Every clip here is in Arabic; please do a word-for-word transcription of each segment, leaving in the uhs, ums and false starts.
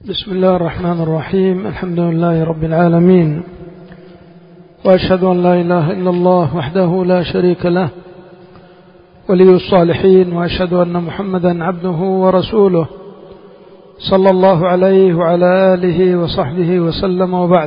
بسم الله الرحمن الرحيم. الحمد لله رب العالمين، وأشهد أن لا إله إلا الله وحده لا شريك له ولي الصالحين، وأشهد أن محمدا عبده ورسوله صلى الله عليه وعلى آله وصحبه وسلم. وبعد،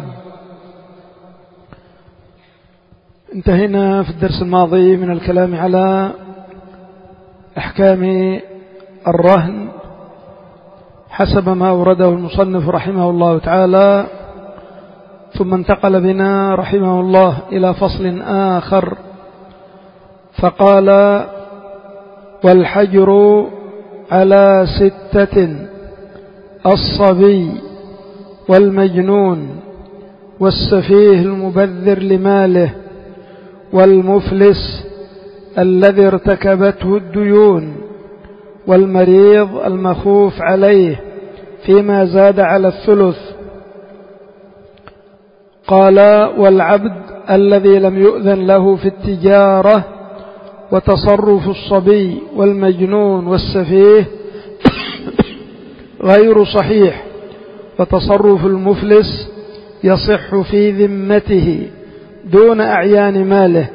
انتهينا في الدرس الماضي من الكلام على أحكام الرهن حسب ما أورده المصنف رحمه الله تعالى، ثم انتقل بنا رحمه الله إلى فصل آخر فقال: والحجر على ستة: الصبي والمجنون والسفيه المبذر لماله والمفلس الذي ارتكبته الديون والمريض المخوف عليه فيما زاد على الثلث. قال: والعبد الذي لم يؤذن له في التجارة. وتصرف الصبي والمجنون والسفيه غير صحيح، وتصرف المفلس يصح في ذمته دون أعيان ماله.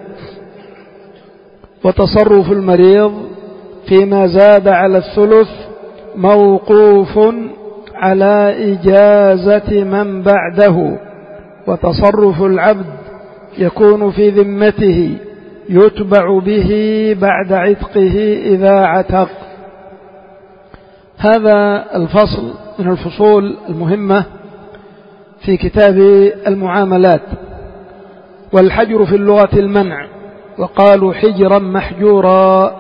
وتصرف المريض فيما زاد على الثلث موقوف على إجازة من بعده. وتصرف العبد يكون في ذمته يتبع به بعد عتقه إذا عتق. هذا الفصل من الفصول المهمة في كتاب المعاملات. والحجر في اللغة المنع، وقالوا حجرا محجورا،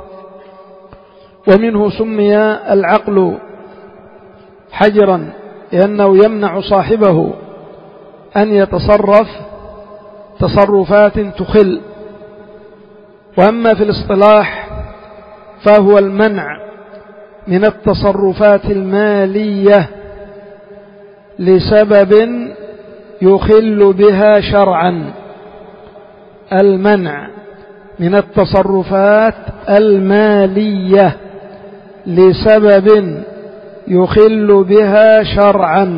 ومنه سمي العقل حجرا لأنه يمنع صاحبه أن يتصرف تصرفات تخل. وأما في الاصطلاح فهو المنع من التصرفات المالية لسبب يخل بها شرعا. المنع من التصرفات المالية لسبب يخل بها شرعا.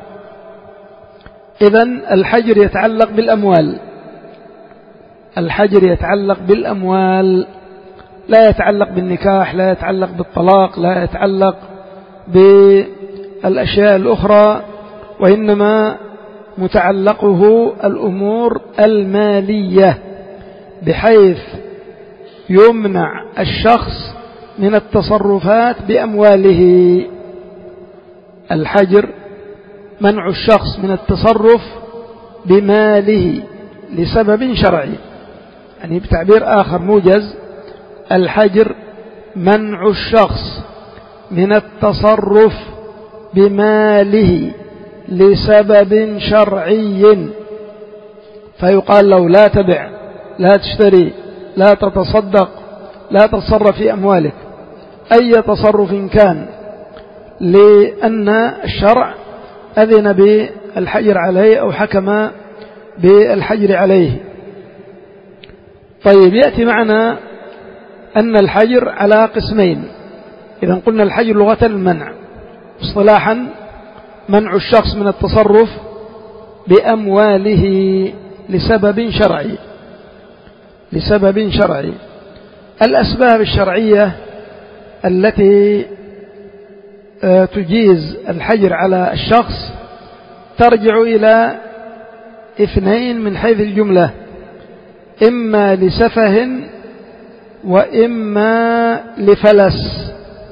إذن الحجر يتعلق بالأموال، الحجر يتعلق بالأموال، لا يتعلق بالنكاح، لا يتعلق بالطلاق، لا يتعلق بالأشياء الأخرى، وإنما متعلقه الأمور المالية، بحيث يمنع الشخص من التصرفات بأمواله. الحجر منع الشخص من التصرف بماله لسبب شرعي، يعني بتعبير آخر موجز: الحجر منع الشخص من التصرف بماله لسبب شرعي. فيقال له: لا تبع، لا تشتري، لا تتصدق، لا تتصرف في أموالك أي تصرف كان، لأن الشرع أذن بالحجر عليه أو حكم بالحجر عليه. طيب، يأتي معنا أن الحجر على قسمين. إذا قلنا الحجر لغة المنع، اصطلاحا منع الشخص من التصرف بأمواله لسبب شرعي، لسبب شرعي. الأسباب الشرعية التي تجيز الحجر على الشخص ترجع إلى اثنين من حيث الجملة: إما لسفه وإما لفلس.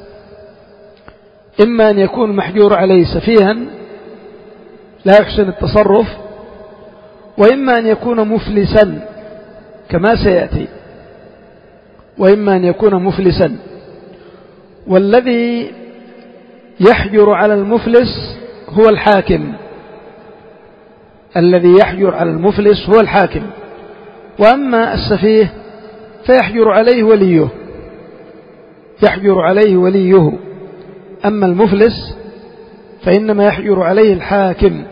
إما أن يكون محجور عليه سفيها لا يحسن التصرف، وإما أن يكون مفلسا كما سيأتي، وإما أن يكون مفلسا. والذي يحجر على المفلس هو الحاكم، الذي يحجر على المفلس هو الحاكم. وأما السفيه فيحجر عليه وليه، يحجر عليه وليه. أما المفلس فإنما يحجر عليه الحاكم.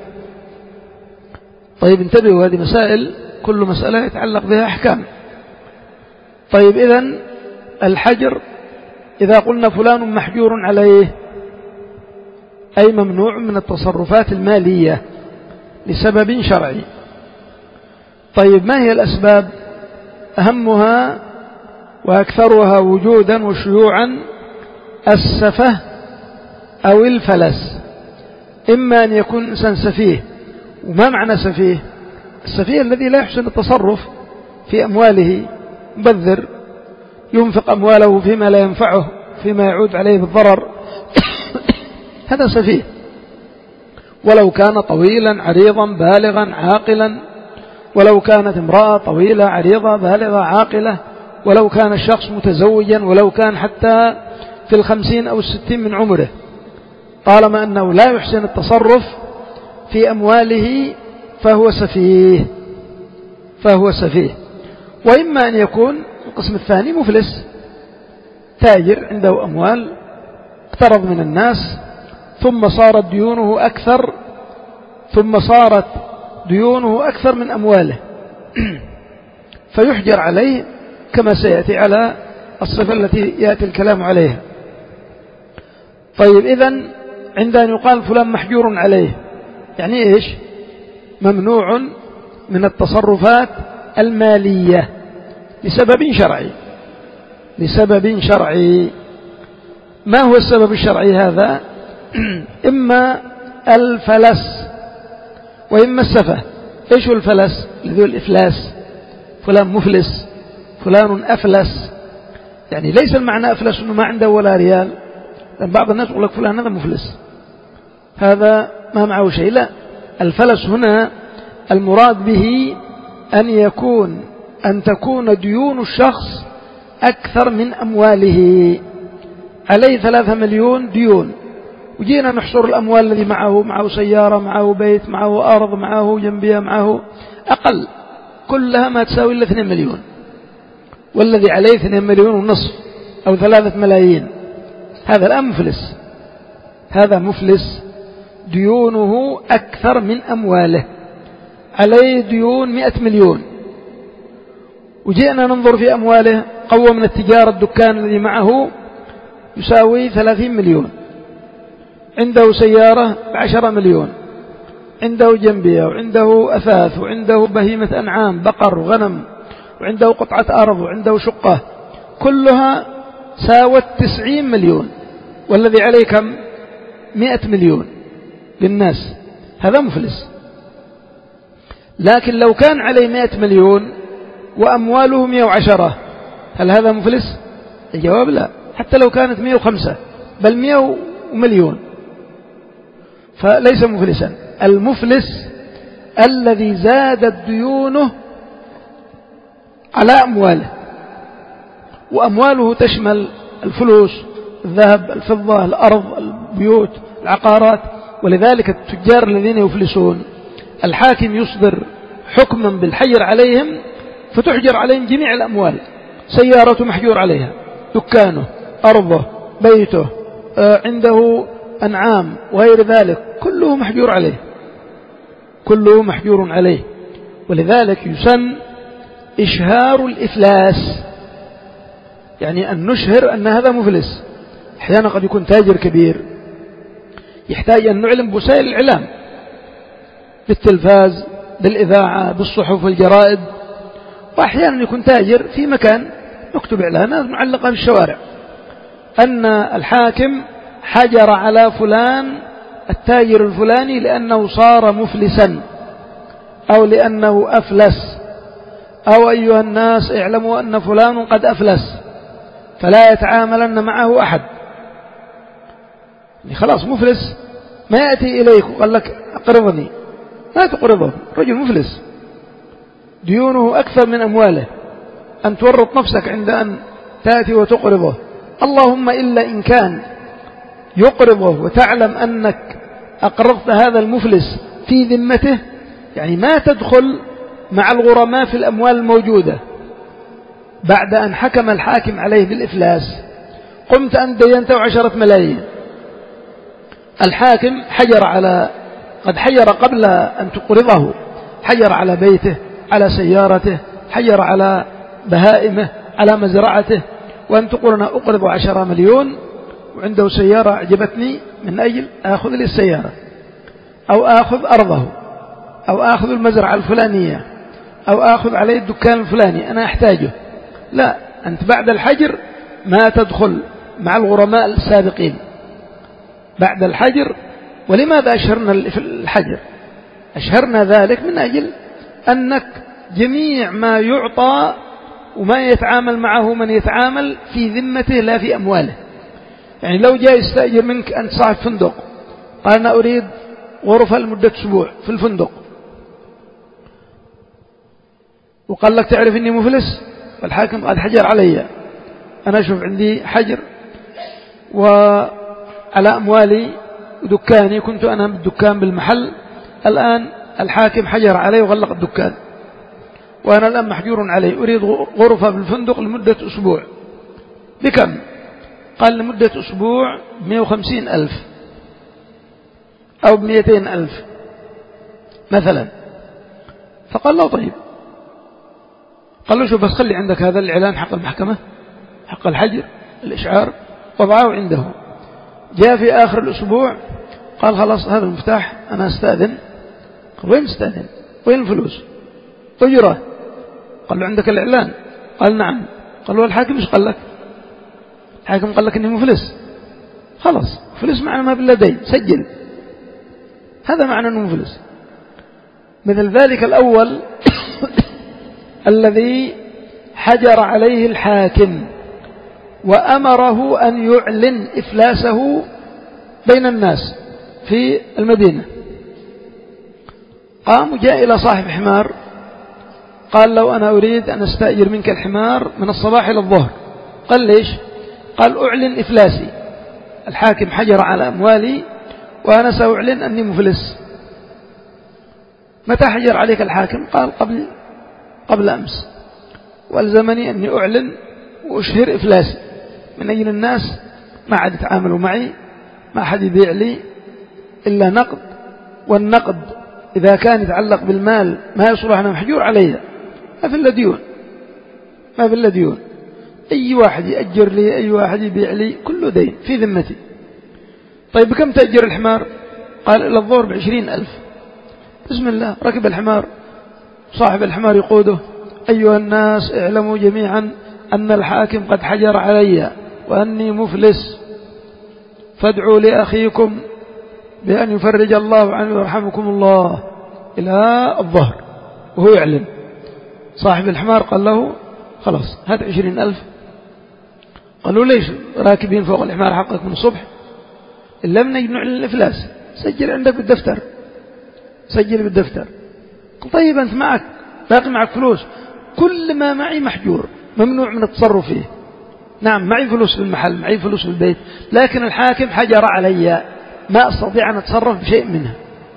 طيب، انتبهوا، هذه مسائل كل مسألة يتعلق بها أحكام. طيب، إذن الحجر إذا قلنا فلان محجور عليه أي ممنوع من التصرفات المالية لسبب شرعي. طيب ما هي الأسباب؟ أهمها وأكثرها وجودا وشيوعا السفه أو الفلس. إما أن يكون إنسان سفيه. وما معنى سفيه؟ السفيه الذي لا يحسن التصرف في أمواله، مبذر، ينفق أمواله فيما لا ينفعه، فيما يعود عليه بالضرر، هذا سفيه. ولو كان طويلا عريضا بالغا عاقلا، ولو كانت امرأة طويلة عريضة بالغة عاقلة، ولو كان الشخص متزوجا، ولو كان حتى في الخمسين أو الستين من عمره، طالما أنه لا يحسن التصرف في أمواله فهو سفيه فهو سفيه. وإما أن يكون القسم الثاني مفلس، تاجر عنده أموال، اقترض من الناس ثم صارت ديونه أكثر ثم صارت ديونه أكثر من أمواله فيحجر عليه كما سيأتي على الصفة التي يأتي الكلام عليها. طيب إذن عند أن يقال فلان محجور عليه، يعني إيش؟ ممنوع من التصرفات المالية لسبب شرعي لسبب شرعي. ما هو السبب الشرعي هذا؟ إما الفلس وإما السفه. إيش هو الفلس؟ الذي هو الإفلاس، فلان مفلس، فلان أفلس. يعني ليس المعنى أفلس أنه ما عنده ولا ريال، لأن بعض الناس يقول لك فلان هذا مفلس، هذا ما معه شيء. لا، الفلس هنا المراد به أن يكون أن تكون ديون الشخص أكثر من أمواله. عليه ثلاثة مليون ديون، وجينا نحصر الأموال الذي معه، معه سيارة، معه بيت، معه أرض، معه جنبية، معه أقل، كلها ما تساوي إلا اثنين مليون، والذي عليه اثنين مليون ونصف أو ثلاثة ملايين، هذا الآن مفلس. هذا مفلس ديونه أكثر من أمواله، عليه ديون مئة مليون، وجئنا ننظر في أمواله، قوة من التجارة الدكان الذي معه يساوي ثلاثين مليون، عنده سيارة بعشرة مليون، عنده جنبية، وعنده أثاث، وعنده بهيمة أنعام بقر وغنم، وعنده قطعة أرض، وعنده شقة، كلها ساوت تسعين مليون، والذي عليه كم؟ مئة مليون للناس، هذا مفلس. لكن لو كان عليه مئة مليون وأمواله مئة وعشرة، هل هذا مفلس؟ الجواب لا، حتى لو كانت مئة وخمسة بل مئة مليون فليس مفلسا. المفلس الذي زادت ديونه على أمواله، وأمواله تشمل الفلوس، الذهب، الفضة، الأرض، البيوت، العقارات. ولذلك التجار الذين يفلسون الحاكم يصدر حكما بالحجر عليهم، فتحجر عليهم جميع الأموال، سيارته محجور عليها، دكانه، أرضه، بيته، عنده أنعام وغير ذلك، كله محجور عليه كله محجور عليه. ولذلك يسن إشهار الإفلاس، يعني أن نشهر أن هذا مفلس. أحيانا قد يكون تاجر كبير يحتاج أن نعلم بوسائل الإعلام، بالتلفاز، بالإذاعة، بالصحف والجرائد، وأحيانا يكون تاجر في مكان نكتب إعلانات معلقة في الشوارع أن الحاكم حجر على فلان التاجر الفلاني لأنه صار مفلسا أو لأنه أفلس، أو أيها الناس اعلموا أن فلان قد أفلس فلا يتعاملن معه أحد. يعني خلاص مفلس، ما يأتي إليك وقال لك أقرضني، لا تقرضه، رجل مفلس ديونه أكثر من أمواله، أن تورط نفسك عند أن تأتي وتقرضه. اللهم إلا إن كان يقرضه وتعلم أنك أقرضت هذا المفلس في ذمته، يعني ما تدخل مع الغرماء في الأموال الموجودة بعد أن حكم الحاكم عليه بالإفلاس. قمت أنت دينته عشرة ملايين، الحاكم حجر على قد حجر قبل أن تقرضه، حجر على بيته، على سيارته، حجر على بهائمه، على مزرعته، وأن تقول أنا أقرض عشرة مليون وعنده سيارة أعجبتني من أجل أخذ لي السيارة، أو أخذ أرضه، أو أخذ المزرعة الفلانية، أو أخذ عليه الدكان الفلاني أنا أحتاجه. لا، أنت بعد الحجر ما تدخل مع الغرماء السابقين بعد الحجر. ولماذا أشهرنا الحجر؟ أشهرنا ذلك من أجل أنك جميع ما يعطى وما يتعامل معه من يتعامل في ذمته لا في أمواله. يعني لو جاء يستأجر منك أنت صاحب فندق، قال أنا أريد غرفة لمدة أسبوع في الفندق، وقال لك تعرف إني مفلس والحاكم قد حجر علي، أنا أشوف عندي حجر وعلى أموالي ودكاني، كنت أنا بالدكان بالمحل، الآن الحاكم حجر علي وغلق الدكان وأنا الآن محجور علي، أريد غرفة بالفندق لمدة أسبوع. بكم؟ قال لمدة أسبوع مئة وخمسين ألف أو بمئتين ألف مثلا. فقال له طيب، قال له شوف بس خلي عندك هذا الإعلان حق المحكمة حق الحجر الإشعار وضعه عنده. جاء في آخر الأسبوع قال خلاص هذا المفتاح أنا أستأذن. قال وين استأذن؟ وين الفلوس؟ أجرة. قال له عندك الإعلان؟ قال نعم. قال له الحاكم إيش قال لك؟ الحاكم قال لك إني مفلس. خلاص فلس معنى ما بالله دين، سجل، هذا معنى أنه مفلس. مثل ذلك الأول الذي حجر عليه الحاكم وأمره أن يعلن إفلاسه بين الناس في المدينة، قام وجاء إلى صاحب حمار قال له أنا أريد أن أستأجر منك الحمار من الصباح إلى الظهر. قال ليش؟ قال أعلن إفلاسي، الحاكم حجر على أموالي وأنا سأعلن أني مفلس. متى حجر عليك الحاكم؟ قال قبل قبل أمس، والزمني أني أعلن وأشهر إفلاسي من أجل الناس ما عاد يتعاملوا معي، ما حد يبيع لي إلا نقد، والنقد إذا كان يتعلق بالمال ما يصلح أنا محجور علي، ما في إلا ديون، ما في إلا ديون. أي واحد يأجر لي، أي واحد يبيع لي، كله دين في ذمتي. طيب بكم تأجر الحمار؟ قال إلى الظهر بعشرين ألف. بسم الله، ركب الحمار، صاحب الحمار يقوده، أيها الناس اعلموا جميعا أن الحاكم قد حجر علي وأني مفلس، فادعوا لأخيكم بأن يفرج الله عنه ويرحمكم الله، إلى الظهر وهو يعلم. صاحب الحمار قال له خلاص هات عشرين ألف. قالوا ليش راكبين فوق الحمار حقك من الصبح؟ إلا من أجل نعلن الإفلاس، سجل عندك بالدفتر، سجل بالدفتر. قال طيب أنت معك باقي معك فلوس؟ كل ما معي محجور، ممنوع من التصرف فيه. نعم معي فلوس في المحل، معي فلوس في البيت، لكن الحاكم حجر علي، ما أستطيع أن أتصرف بشيء منها،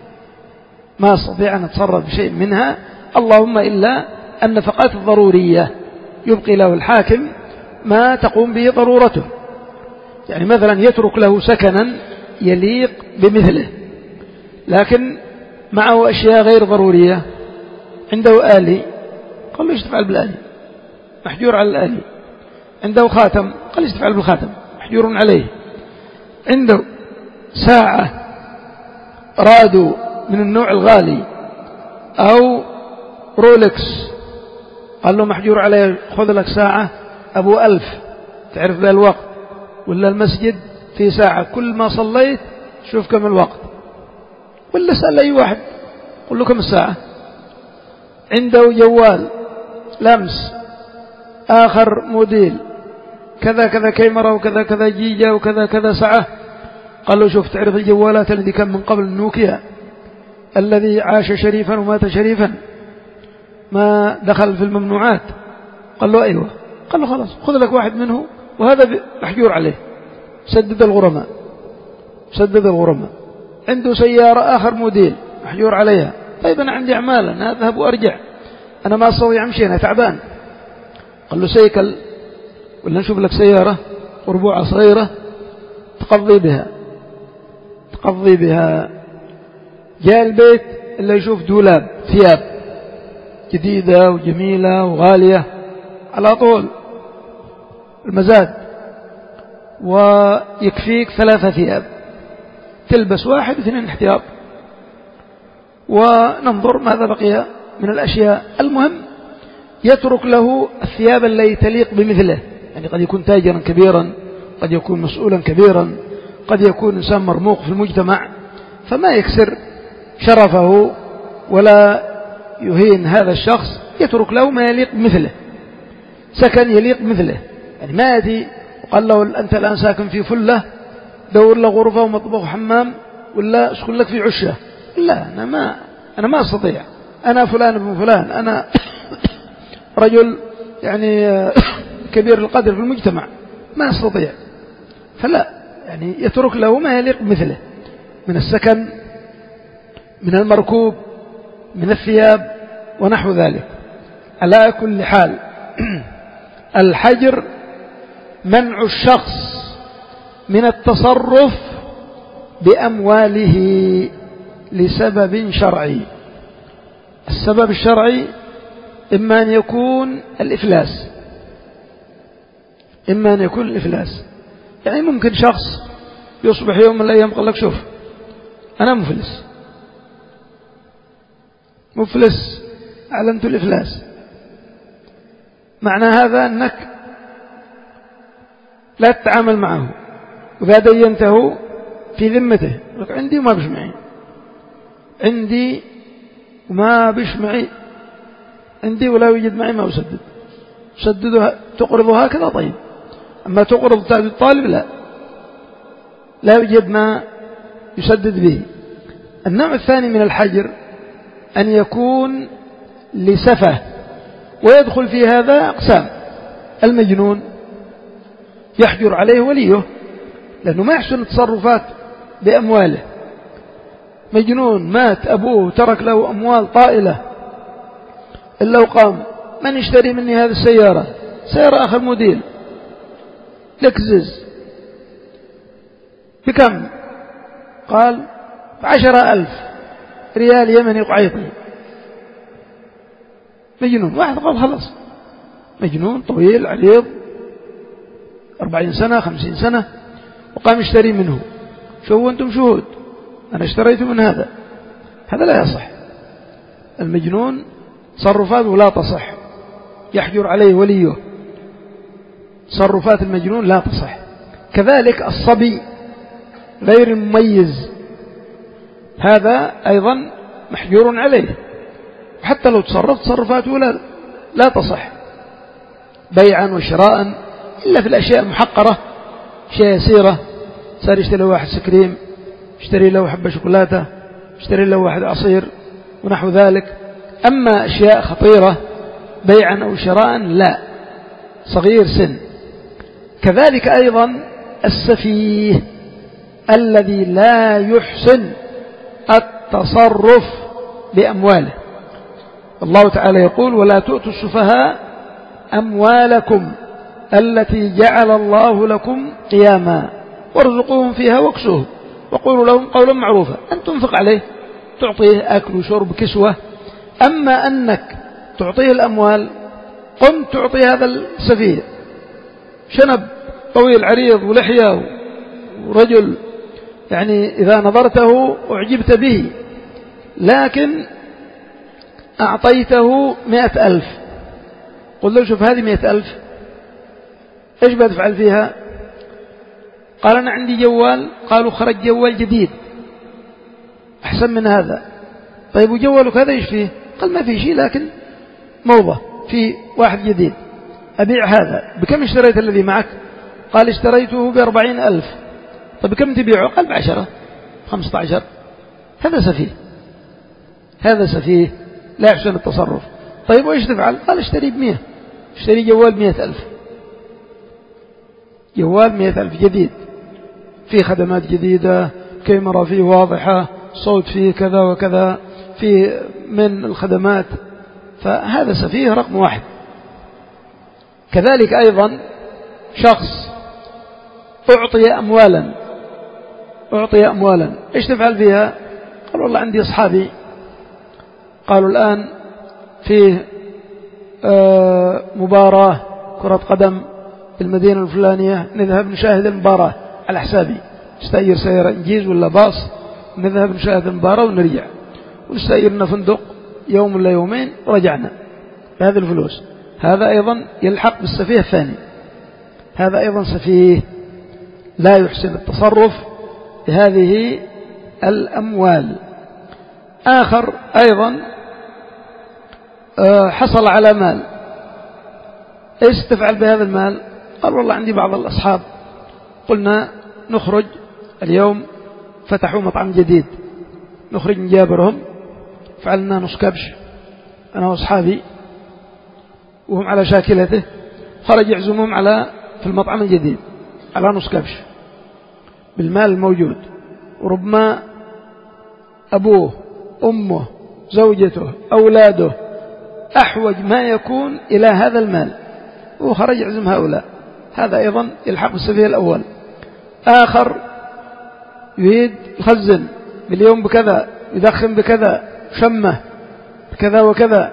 ما أستطيع أن أتصرف بشيء منها، اللهم إلا النفقات الضرورية يبقي له الحاكم ما تقوم به ضرورته. يعني مثلا يترك له سكنا يليق بمثله، لكن معه أشياء غير ضرورية. عنده آلي، قال له ايش تفعل بالآلي؟ محجور على الآلي. عنده خاتم، قال ايش تفعل بالخاتم؟ محجور عليه. عنده ساعة رادو من النوع الغالي أو رولكس، قال له محجور عليه، خذ لك ساعة أبو ألف تعرف بها الوقت، ولا المسجد في ساعة كل ما صليت شوف كم الوقت، ولا اسأل أي واحد قل له كم الساعة. عنده جوال لمس آخر موديل كذا كذا كاميرا وكذا كذا جيجا وكذا كذا ساعة، قال له شوف تعرف الجوالات الذي كان من قبل النوكيا الذي عاش شريفا ومات شريفا ما دخل في الممنوعات؟ قال له أيوة. قال له خلاص خذ لك واحد منه وهذا محجور عليه، سدد الغرماء، سدد الغرماء. عنده سيارة آخر موديل محجور عليها، طيب أنا عندي أعمال، أنا أذهب وأرجع، أنا ما أستطيع أمشي، أنا تعبان. قال له سيكل ولا نشوف لك سيارة وربوعة صغيرة تقضي بها، تقضي بها. جاء البيت اللي يشوف دولاب ثياب جديدة وجميلة وغالية على طول المزاد، ويكفيك ثلاثة ثياب، تلبس واحد واثنين احتياط، وننظر ماذا بقي من الأشياء. المهم يترك له الثياب التي تليق بمثله، يعني قد يكون تاجرا كبيرا، قد يكون مسؤولا كبيرا، قد يكون إنسان مرموق في المجتمع، فما يكسر شرفه ولا يهين هذا الشخص، يترك له ما يليق بمثله، سكن يليق بمثله. يعني ما يأتي وقال له أنت الآن ساكن في فلة، دور له غرفة ومطبخ وحمام، ولا اسكن لك في عشة. لا، أنا ما أنا ما أستطيع، أنا فلان ابن فلان، أنا رجل يعني كبير القدر في المجتمع، ما أستطيع. فلا، يعني يترك له ما يليق بمثله من السكن، من المركوب، من الثياب ونحو ذلك. على كل حال الحجر منع الشخص من التصرف بأمواله لسبب شرعي. السبب الشرعي إما أن يكون الإفلاس، إما أن يكون الإفلاس. يعني ممكن شخص يصبح يوم من الأيام قال لك شوف أنا مفلس، مفلس أعلنت الإفلاس، معنى هذا أنك لا تتعامل معه، وإذا دينته في ذمته لك عندي وما بش معي، عندي وما بش معي، عندي ولا يوجد معي ما أسدد. سددها تقرضها هكذا طيب، أما تقرض تعد الطالب لا لا يوجد ما يسدد به. النوع الثاني من الحجر أن يكون لسفه، ويدخل في هذا أقسام. المجنون يحجر عليه وليه لأنه ما يحسن التصرفات بأمواله. مجنون مات أبوه ترك له أموال طائلة، إلا وقام من يشتري مني هذه السيارة، سيارة آخر موديل لكزز بكم؟ قال بعشرة ألف ريال يمني قعيطي. مجنون واحد قال خلص، مجنون طويل عريض أربعين سنة خمسين سنة، وقام يشتري منه. شو أنتم شهود، أنا اشتريت من هذا، هذا لا يصح. المجنون تصرفاته لا تصح، يحجر عليه وليه، تصرفات المجنون لا تصح. كذلك الصبي غير المميز هذا أيضا محجور عليه، حتى لو تصرف تصرفاته لا, لا تصح بيعا وشراء، إلا في الأشياء المحقرة، شيء يسيرة، صار يشتري له واحد سكريم، يشتري له حبة شوكولاتة، يشتري له واحد عصير ونحو ذلك. أما أشياء خطيرة بيعا أو شراء لا، صغير سن. كذلك أيضا السفيه الذي لا يحسن التصرف بأمواله. الله تعالى يقول ولا تؤتوا السفهاء أموالكم التي جعل الله لكم قياما وارزقوهم فيها واكسوهم وقولوا لهم قولا معروفا. أن تنفق عليه، تعطيه أكل وشرب كسوة. أما أنك تعطيه الأموال، قم تعطي هذا السفيه شنب طويل عريض ولحية ورجل يعني إذا نظرته أعجبت به، لكن أعطيته مئة ألف، قل له شوف هذه مئة ألف إيش بتفعل فيها؟ قال أنا عندي جوال. قالوا خرج جوال جديد أحسن من هذا. طيب وجوالك هذا إيش فيه؟ قال ما فيه شيء، لكن موضة في واحد جديد، أبيع هذا. بكم اشتريت الذي معك؟ قال اشتريته بأربعين ألف. طيب بكم تبيعه؟ قال بعشرة خمسة عشر. هذا سفيه، هذا سفيه لا يحسن التصرف. طيب وإيش تفعل؟ قال اشتري بمئة، اشتري جوال مئة ألف، جوال مئة ألف جديد، فيه خدمات جديدة، كاميرا فيه واضحة، صوت فيه كذا وكذا، فيه من الخدمات. فهذا سفيه رقم واحد. كذلك أيضا شخص أعطي أموالا، أعطي أموالا إيش تفعل فيها؟ قال والله عندي أصحابي قالوا الآن فيه مباراة كرة قدم في المدينة الفلانية، نذهب نشاهد المباراة على حسابي، نستأجر سيارة إنجيز ولا باص، نذهب نشاهد المباراة ونرجع، ونستأجرنا فندق يوم ولا يومين ورجعنا بهذه الفلوس. هذا أيضا يلحق بالسفيه الثاني، هذا أيضا سفيه لا يحسن التصرف بهذه الأموال. آخر أيضا حصل على مال، إيش تفعل بهذا المال؟ قال والله عندي بعض الأصحاب قلنا نخرج اليوم، فتحوا مطعم جديد، نخرج نجابرهم، فعلنا نص كبش أنا وأصحابي وهم على شاكلته، خرج يعزمهم على في المطعم الجديد على نص كبش بالمال الموجود، وربما أبوه أمه زوجته أولاده أحوج ما يكون إلى هذا المال، وخرج يعزم هؤلاء، هذا أيضا يلحق بالسفيه الأول. آخر يريد يخزن باليوم بكذا، يدخن بكذا، شمه بكذا وكذا،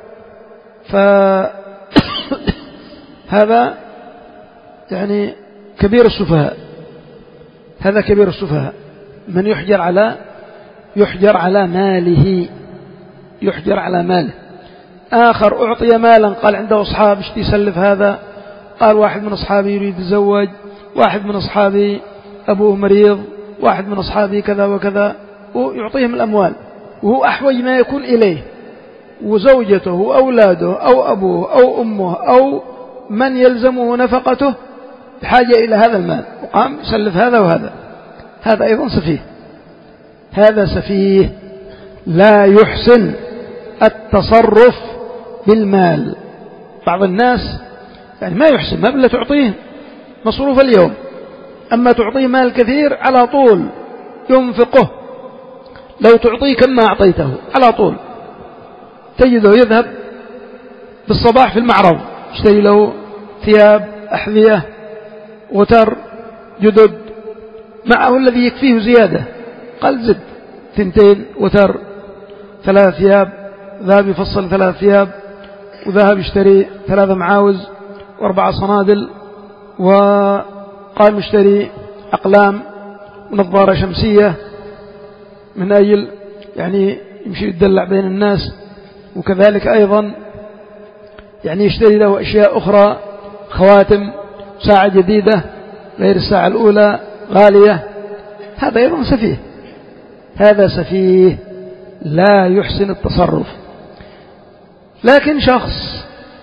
فهذا يعني كبير السفهاء، هذا كبير السفهاء، من يحجر على يحجر على ماله، يحجر على ماله. آخر أعطي مالا، قال عنده أصحاب اشتي يسلف هذا، قال واحد من أصحابي يريد يتزوج، واحد من أصحابي أبوه مريض، واحد من أصحابي كذا وكذا، ويعطيهم الأموال وهو أحوج ما يكون إليه، وزوجته وأولاده أو أبوه أو أمه أو من يلزمه نفقته بحاجة إلى هذا المال، وقام يسلف هذا وهذا، هذا أيضا سفيه، هذا سفيه لا يحسن التصرف بالمال. بعض الناس يعني ما يحسن، ما بلا تعطيه مصروف اليوم، أما تعطيه مال كثير على طول ينفقه، لو تعطيه كما أعطيته على طول تجده يذهب بالصباح في المعرض يشتري له ثياب أحذية وتر جدد معه الذي يكفيه زيادة، قال زد ثنتين وتر ثلاث ثياب، ذهب يفصل ثلاث ثياب، وذهب يشتري ثلاثة معاوز وأربعة صنادل، وقال يشتري أقلام ونظارة شمسية من أجل يعني يمشي يدلع بين الناس، وكذلك أيضا يعني يشتري له أشياء أخرى، خواتم، ساعة جديدة غير الساعة الأولى غالية، هذا أيضا سفيه، هذا سفيه لا يحسن التصرف. لكن شخص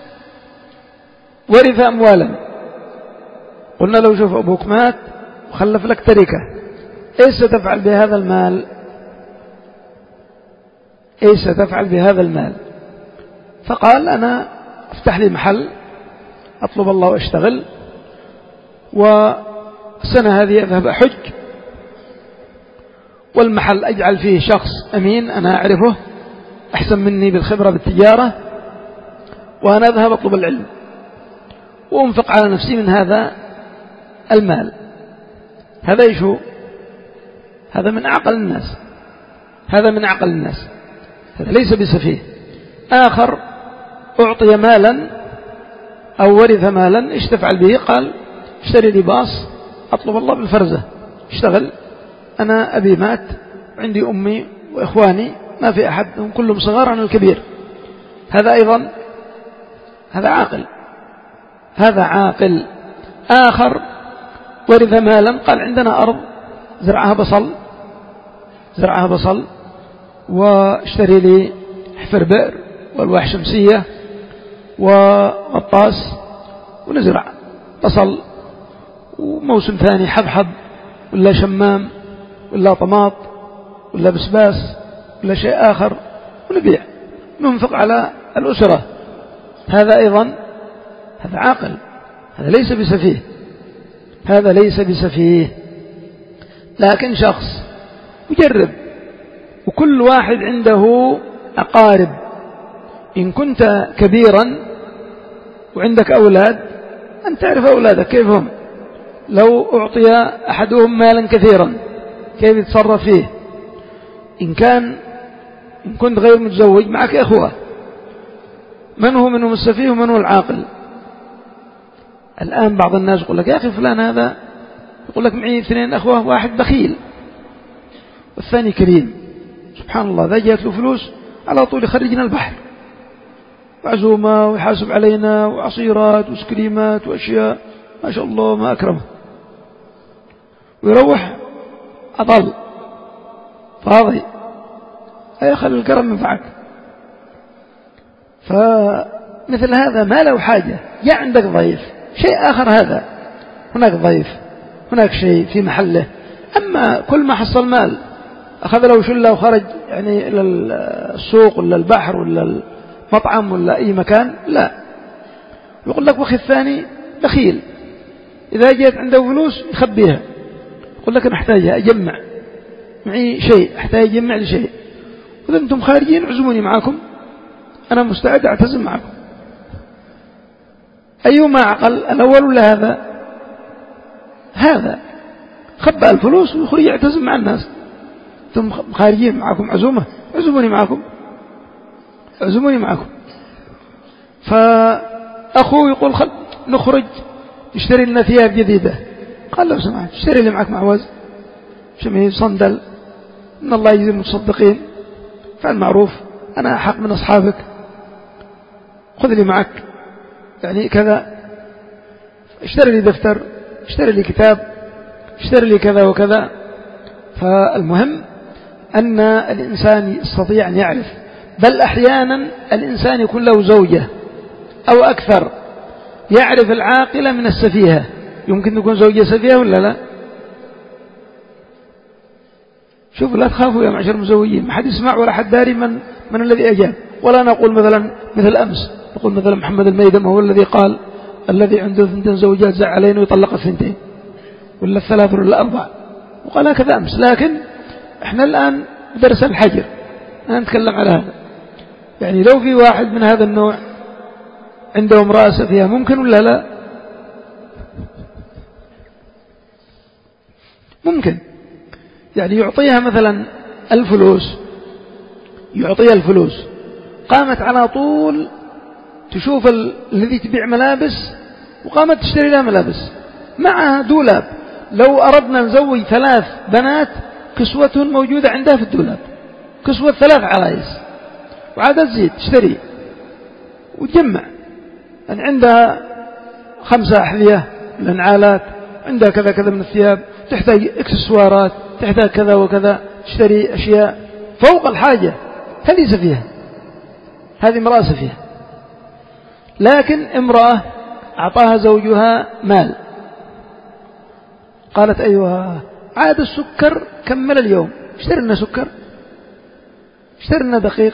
ورث أموالا، قلنا لو شوف أبوك مات وخلف لك تركة، إيش ستفعل بهذا المال؟ إيش ستفعل بهذا المال؟ فقال أنا افتح لي محل أطلب الله واشتغل، والسنة هذه أذهب أحج، والمحل أجعل فيه شخص أمين أنا أعرفه أحسن مني بالخبرة بالتجارة، وأنا أذهب أطلب العلم وأنفق على نفسي من هذا المال. هذا يشو هذا من عقل الناس، هذا من عقل الناس، هذا ليس بسفيه. آخر أعطي مالا أو ورث مالا، إيش تفعل به؟ قال اشتري لباس أطلب الله بالفرزة، اشتغل، أنا أبي مات عندي أمي وإخواني ما في أحد، هم كلهم صغار أنا الكبير، هذا أيضا هذا عاقل، هذا عاقل. آخر ورث مالا، قال عندنا أرض زرعها بصل، زرعها بصل واشتري لي حفر بئر والواح شمسية وغطاس ونزرع بصل، وموسم ثاني حبحب ولا شمام ولا طماط ولا بسباس ولا شيء آخر، ونبيع ننفق على الأسرة، هذا أيضا هذا عاقل، هذا ليس بسفيه، هذا ليس بسفيه. لكن شخص يجرب، وكل واحد عنده أقارب، إن كنت كبيرا وعندك أولاد أن تعرف أولادك كيف هم، لو أعطي أحدهم مالا كثيرا كيف يتصرف فيه، إن كان إن كنت غير متزوج معك إخوة، من هو منهم السفيه ومن هو العاقل؟ الآن بعض الناس يقول لك يا أخي فلان هذا، يقول لك معي اثنين أخوة، واحد بخيل والثاني كريم، سبحان الله إذا جاءت له فلوس على طول يخرجنا البحر، وعزومة ويحاسب علينا وعصيرات وسكريمات وأشياء ما شاء الله ما أكرمه، ويروح أضل فاضي، أي خلي الكرم ينفعك. فمثل هذا ما له حاجة. جاء عندك ضيف شيء آخر، هذا هناك ضيف هناك شيء في محله. أما كل ما حصل مال أخذ له شلة وخرج يعني إلى السوق ولا البحر ولا المطعم ولا أي مكان، لا. يقول لك وخي الثاني بخيل، إذا جاءت عنده فلوس يخبيها، يقول لك أنا أحتاجها أجمع معي شيء، أحتاج أجمع لي شيء، وإذا أنتم خارجين عزموني معكم، أنا مستعد أعتزم معكم. أيما عقل الأول ولا هذا؟ هذا خبأ الفلوس ويخرج يعتزم مع الناس. أنتم خارجين معكم عزومة، عزموني معكم عزموني معكم. فأخوه يقول خل نخرج نشتري لنا ثياب جديدة، قال لو سمحت اشتري لي معك معوز شمي صندل، إن الله يجزي المتصدقين، فعل معروف، أنا أحق من أصحابك، خذ لي معك يعني كذا، اشتري لي دفتر، اشتري لي كتاب، اشتري لي كذا وكذا. فالمهم أن الإنسان يستطيع أن يعرف، بل أحيانا الإنسان يكون له زوجة أو أكثر، يعرف العاقلة من السفيهة. يمكن تكون زوجة سفيهة ولا لا؟ شوفوا لا تخافوا يا معشر المزوجين، ما حد يسمع ولا حد داري من من الذي أجاب. ولا نقول مثلا مثل أمس نقول مثلا محمد الميدم هو الذي قال الذي عنده ثنتين زوجات زعلين ويطلق الثنتين ولا الثلاث ولا الأربع، وقال هكذا أمس. لكن احنا الآن درس الحجر أنا نتكلم على هذا. يعني لو في واحد من هذا النوع عنده امرأة سفيهة ممكن ولا لا؟ ممكن. يعني يعطيها مثلا الفلوس، يعطيها الفلوس، قامت على طول تشوف الذي تبيع ملابس وقامت تشتري لها ملابس، معها دولاب. لو أردنا نزوج ثلاث بنات كسوتهن موجودة عندها في الدولاب، كسوة ثلاث عرايس، وعادة تزيد تشتري وتجمع. يعني عندها خمسة أحذية الانعالات، عندها كذا كذا من الثياب، تحتاج اكسسوارات، تحتاج كذا وكذا، تشتري أشياء فوق الحاجة. هذه سفيهة، هذه امرأة سفيهة. لكن امرأة أعطاها زوجها مال، قالت أيها عاد السكر كمل اليوم، اشتري لنا سكر، اشتري لنا دقيق.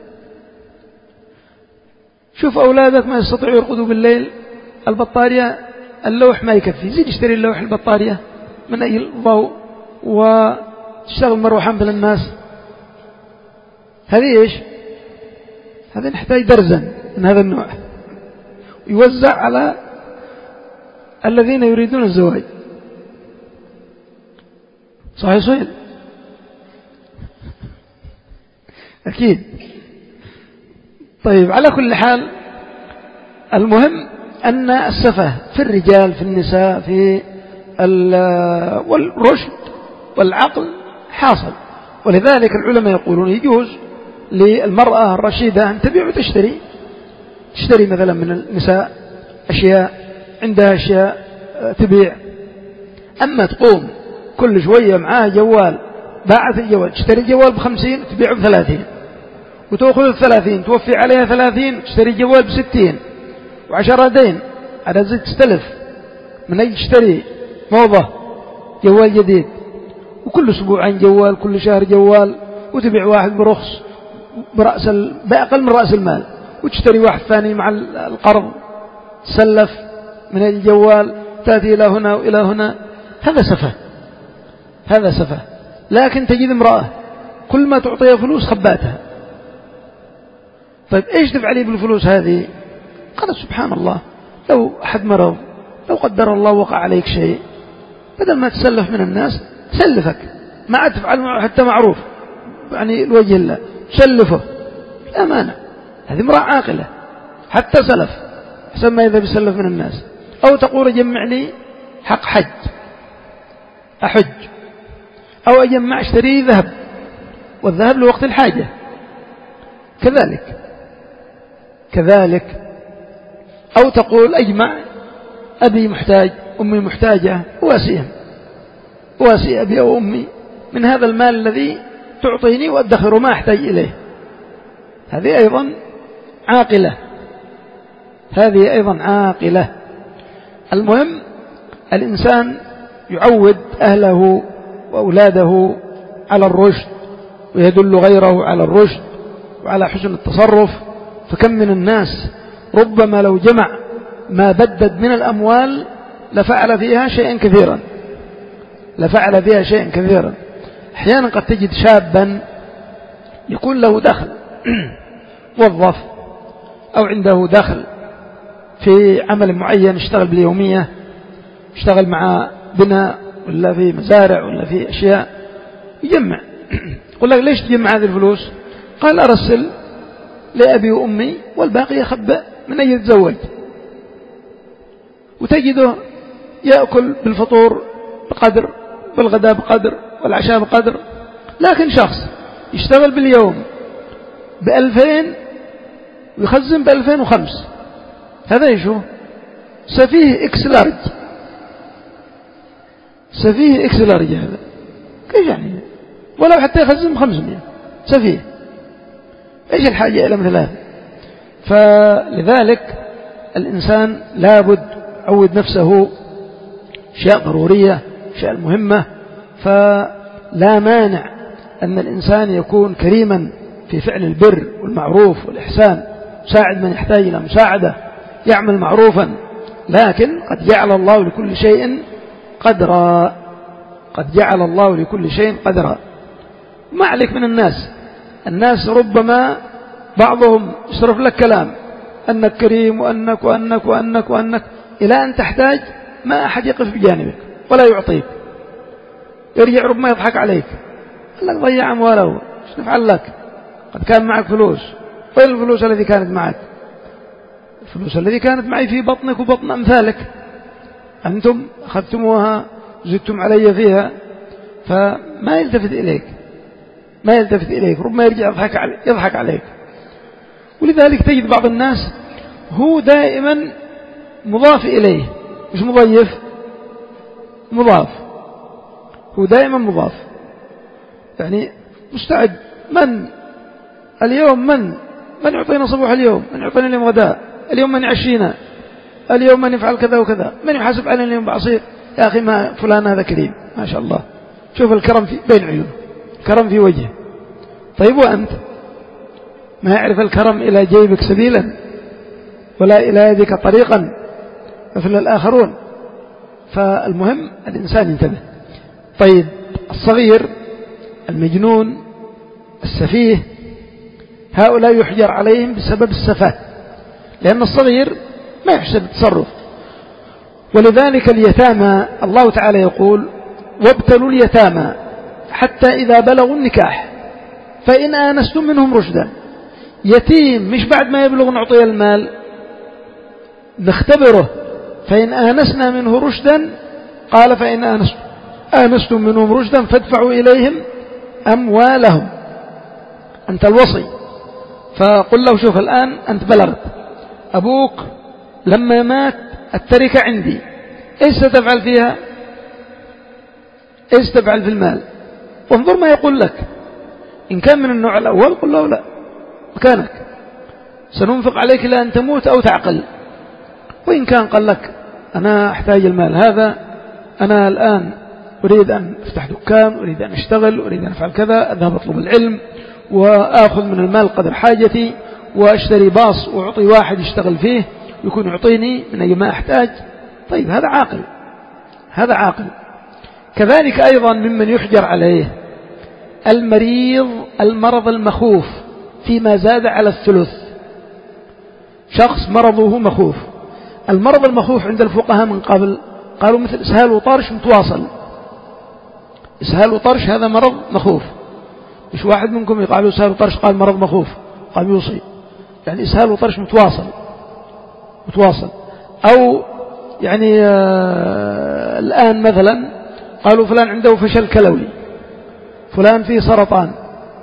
شوف أولادك ما يستطيعوا يرقدوا بالليل، البطارية اللوح ما يكفي، زيد اشتري اللوح البطارية من أي ضوء وتشتغل مروحا بين الناس. هذه إيش؟ هذا نحتاج درزا من هذا النوع يوزع على الذين يريدون الزواج. صحيح صحيح أكيد. طيب على كل حال المهم أن السفه في الرجال في النساء في والرشد والعقل حاصل. ولذلك العلماء يقولون يجوز للمرأة الرشيدة أن تبيع وتشتري، تشتري مثلا من النساء أشياء، عندها أشياء تبيع. أما تقوم كل شوية معاه جوال، باعت الجوال، تشتري جوال بخمسين تبيعه بثلاثين، وتأخذ الثلاثين توفي عليها ثلاثين، تشتري جوال بستين وعشرة دين، على زي تستلف من أي تشتري موضة جوال جديد، وكل أسبوعين جوال، كل شهر جوال، وتبيع واحد برخص برأس ال... بأقل من رأس المال، وتشتري واحد ثاني مع القرض، تسلف من الجوال، تأتي إلى هنا وإلى هنا. هذا سفه، هذا سفه. لكن تجد امرأة كل ما تعطيها فلوس خباتها. طيب إيش تفعلي بالفلوس هذه؟ قالت سبحان الله لو أحد مرض، لو قدر الله وقع عليك شيء، بدل ما تسلف من الناس تسلفك، ما عاد تفعل معه حتى معروف يعني الوجه الله، تسلفه لا مانع. هذه امرأة عاقلة، حتى سلف أحسن ما إذا بيسلف من الناس. أو تقول أجمع لي حق حج أحج، أو أجمع اشتري ذهب، والذهب لوقت الحاجة. كذلك كذلك أو تقول أجمع أبي محتاج، أمي محتاجة، أواسيهم، أواسي أبي أو أمي من هذا المال الذي تعطيني وأدخر ما أحتاج إليه. هذه أيضا عاقلة، هذه أيضا عاقلة. المهم الإنسان يعود أهله وأولاده على الرشد، ويدل غيره على الرشد وعلى حسن التصرف. فكم من الناس ربما لو جمع ما بدد من الأموال لفعل فيها شيئا كثيرا، لفعل فيها شيئا كثيرا. أحيانا قد تجد شابا يكون له دخل موظف أو عنده دخل في عمل معين، يشتغل باليومية، يشتغل مع بناء ولا في مزارع ولا في أشياء، يجمع. يقول لك ليش تجمع هذه الفلوس؟ قال أرسل لأبي وأمي والباقي يخبأ من أجل يتزوج. وتجده يأكل بالفطور بقدر، بالغداء بقدر، والعشاء بقدر. لكن شخص يشتغل باليوم بألفين ويخزن بألفين وخمس، هذا يشو سفيه إكس لارج، سفيه إكس لارج. هذا كيف يعني؟ ولو حتى يخزن بخمسمائة، سفيه. إيش الحاجة إلى مثل هذا؟ فلذلك الإنسان لابد يعود نفسه أشياء ضرورية، أشياء مهمة. فلا مانع أن الإنسان يكون كريما في فعل البر والمعروف والإحسان، يساعد من يحتاج إلى مساعدة، يعمل معروفا. لكن قد جعل الله لكل شيء قدرا، قد جعل الله لكل شيء قدرا. ما عليك من الناس، الناس ربما بعضهم يصرف لك كلام أنك كريم وأنك وأنك وأنك وأنك إلى أن تحتاج ما أحد يقف بجانبك ولا يعطيك، يرجع ربما يضحك عليك، قال لك ضيع أمواله، ايش نفعل لك؟ قد كان معك فلوس، وين الفلوس التي كانت معك؟ الفلوس التي كانت معي في بطنك وبطن أمثالك، أنتم أخذتموها زدتم علي فيها. فما يلتفت إليك، ما يلتفت إليك، ربما يرجع يضحك عليك, يضحك عليك. ولذلك تجد بعض الناس هو دائما مضاف إليه، مش مضيف، مضاف، هو دائما مضاف. يعني مستعد، من اليوم من من يعطينا صباح اليوم، من يعطينا اليوم غداء، اليوم من يعشينا، اليوم من يفعل كذا وكذا، من يحاسب علينا اليوم بعصير. يا أخي ما فلان هذا كريم ما شاء الله، شوف الكرم في بين عيونه، كرم في وجهه. طيب وأنت ما يعرف الكرم إلى جيبك سبيلا ولا إلى يدك طريقا مثل الآخرون. فالمهم الإنسان ينتبه. طيب الصغير، المجنون، السفيه، هؤلاء يحجر عليهم بسبب السفاه، لأن الصغير ما يحسب التصرف. ولذلك اليتامى الله تعالى يقول وابتلوا اليتامى حتى إذا بلغوا النكاح فإن آنستم منهم رشدا. يتيم مش بعد ما يبلغ نعطيه المال، نختبره. فإن آنسنا منه رشدا قال فإن آنستم, آنستم منهم رشدا فادفعوا إليهم أموالهم، أنت الوصي. فقل له شوف الآن أنت بلغت، أبوك لما مات التركة عندي، إيش ستفعل فيها؟ إيش تفعل في المال؟ وانظر ما يقول لك. إن كان من النوع الأول قل له لا، مكانك، سننفق عليك إلى أن تموت أو تعقل. وإن كان قال لك أنا أحتاج المال هذا، أنا الآن أريد أن أفتح دكان، أريد أن أشتغل، أريد أن أفعل كذا، أذهب أطلب العلم وآخذ من المال قدر حاجتي، وأشتري باص وأعطي واحد يشتغل فيه يكون يعطيني من أي ما أحتاج. طيب هذا عاقل، هذا عاقل. كذلك أيضا ممن يحجر عليه المريض، المرض المخوف فيما زاد على الثلث. شخص مرضه مخوف. المرض المخوف عند الفقهاء من قبل قالوا مثل إسهال وطرش متواصل. إسهال وطرش هذا مرض مخوف، مش واحد منكم يقال إسهال وطرش قال مرض مخوف قام يوصي، يعني إسهال وطرش متواصل متواصل. أو يعني آه الآن مثلا قالوا فلان عنده فشل كلوي، فلان فيه سرطان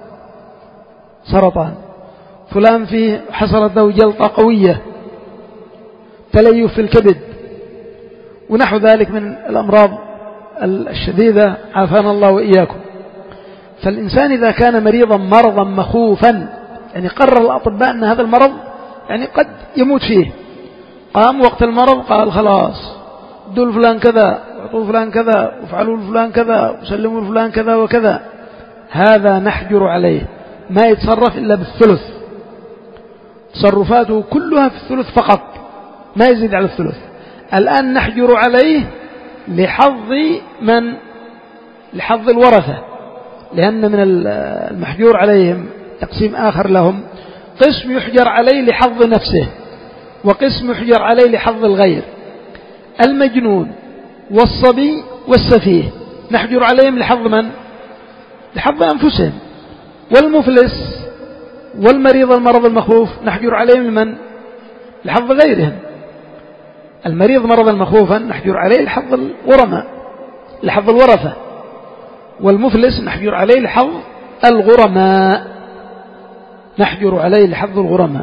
سرطان فلان فيه حصلت له جلطة قوية، تليف في الكبد ونحو ذلك من الأمراض الشديدة عافانا الله وإياكم. فالإنسان إذا كان مريضا مرضا مخوفا، يعني قرر الأطباء أن هذا المرض يعني قد يموت فيه، قام وقت المرض قال خلاص ادوا فلان كذا واعطوا فلان كذا وافعلوا فلان كذا وسلموا فلان كذا وكذا، هذا نحجر عليه، ما يتصرف إلا بالثلث، تصرفاته كلها في الثلث فقط، ما يزيد على الثلث. الآن نحجر عليه لحظ من؟ لحظ الورثة، لأن من المحجور عليهم تقسيم آخر لهم، قسم يحجر عليه لحظ نفسه، وقسم يحجر عليه لحظ الغير. المجنون والصبي والسفيه نحجر عليهم لحظ من؟ لحظ أنفسهم. والمفلس والمريض المرض المخوف نحجر عليهم لمن؟ لحظ غيرهم. المريض مرضا مخوفا نحجر عليه لحظ الغرماء لحظ الورثة، والمفلس نحجر عليه لحظ الغرماء نحجر عليه لحظ الغرماء.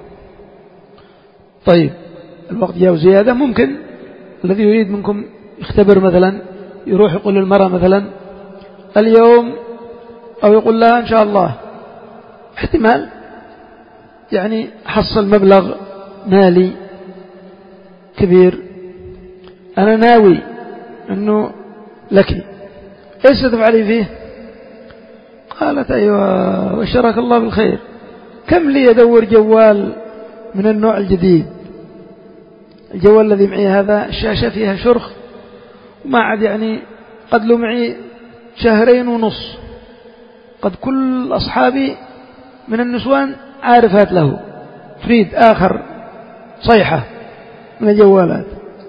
طيب الوقت جاء زيادة، ممكن الذي يريد منكم يختبر مثلا يروح يقول للمرأة مثلا اليوم، أو يقول لها إن شاء الله احتمال يعني حصل مبلغ مالي كبير، أنا ناوي أنه لك، إيش ستفعلي فيه؟ قالت أيوة وشرك الله بالخير، كم لي أدور جوال من النوع الجديد، الجوال الذي معي هذا الشاشة فيها شرخ وما عاد يعني قد له معي شهرين ونص، قد كل أصحابي من النسوان عارفات له، تريد آخر صيحة من الجوالات،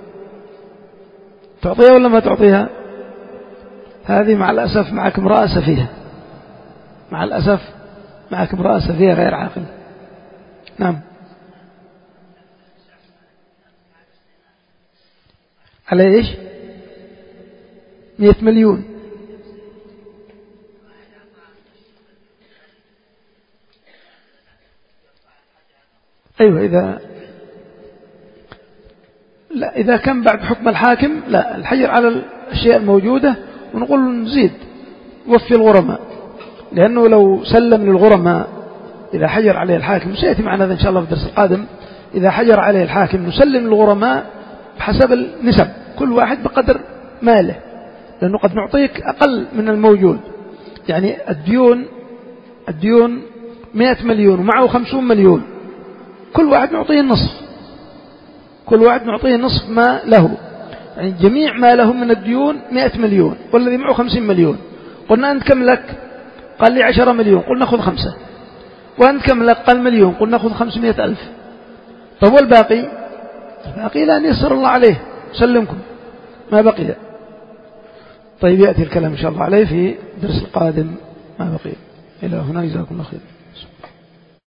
تعطيها ولا ما تعطيها؟ هذه مع الأسف معك امرأة سفيهة، مع الأسف معك امرأة سفيهة غير عاقل. نعم. على إيش؟ مئة مليون. أيوة إذا لا إذا كان بعد حكم الحاكم لا، الحجر على الأشياء الموجودة، ونقول نزيد وفي الغرماء، لأنه لو سلم للغرماء إذا حجر عليه الحاكم، سيأتي معنا هذا إن شاء الله في الدرس القادم، إذا حجر عليه الحاكم نسلم للغرماء بحسب النسب، كل واحد بقدر ماله، لأنه قد نعطيك أقل من الموجود. يعني الديون الديون مئة مليون ومعه خمسون مليون، كل واحد نعطيه النصف، كل واحد نعطيه نصف ما له، يعني جميع ما له من الديون مئة مليون، والذي معه خمسين مليون، قلنا أنت كم لك؟ قال لي عشرة مليون، قلنا نأخذ خمسة. وأنت كم لك؟ قال مليون، قلنا نأخذ خمسمائة ألف. طب والباقي؟ الباقي لا يسر الله عليه، سلمكم ما بقي. طيب يأتي الكلام إن شاء الله عليه في درس القادم ما بقي. إلى هنا جزاكم الله خير.